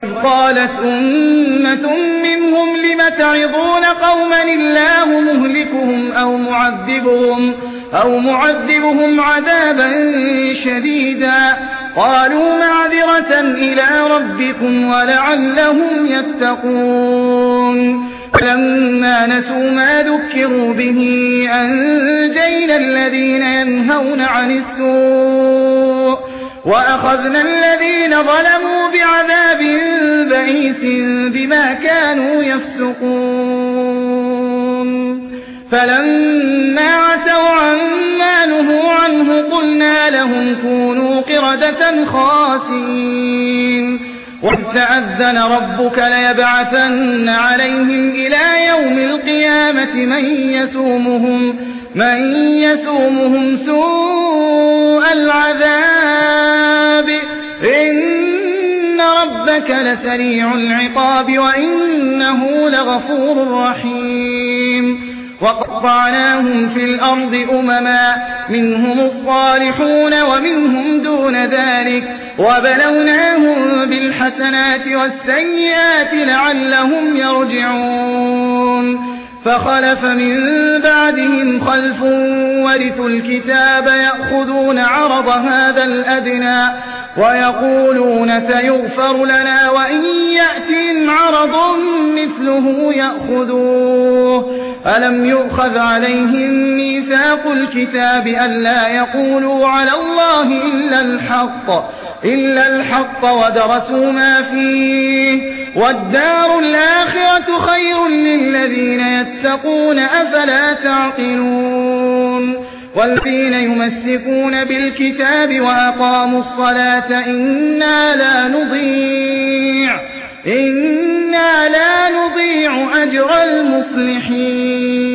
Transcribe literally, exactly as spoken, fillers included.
قالت أمة منهم لم تعظون قوما الله مهلكهم أو معذبهم, أو معذبهم عذابا شديدا قالوا معذرة إلى ربكم ولعلهم يتقون. فلما نسوا ما ذكروا به أنجينا الذين ينهون عن السوء وأخذنا الذين ظلموا بعذاب بئيس بما كانوا يفسقون. فلما عتوا عما نهوا عنه قلنا لهم كونوا قردة خاسئين. وإذ تأذن ربك ليبعثن عليهم إلى يوم القيامة من يسومهم, من يسومهم سوء العذاب إن ربك لسريع العقاب وإنه لغفور رحيم. وقطعناهم في الأرض أمما منهم الصالحون ومنهم دون ذلك وبلوناهم بالحسنات والسيئات لعلهم يرجعون. فخلف من بعدهم خلف ورثوا الكتاب يأخذون عرض هذا الأدنى ويقولون سيغفر لنا وإن يأتهم عرض مثله يأخذوه. ألم يؤخذ عليهم ميثاق الكتاب ألا يقولوا على الله إلا الحق, إلا الحق ودرسوا ما فيه والدار الآخرة خير للذين يتقون أفلا تعقلون. والذين يمسكون بالكتاب وأقاموا الصلاة إنا لا نضيع إنا لا نضيع أجر المصلحين.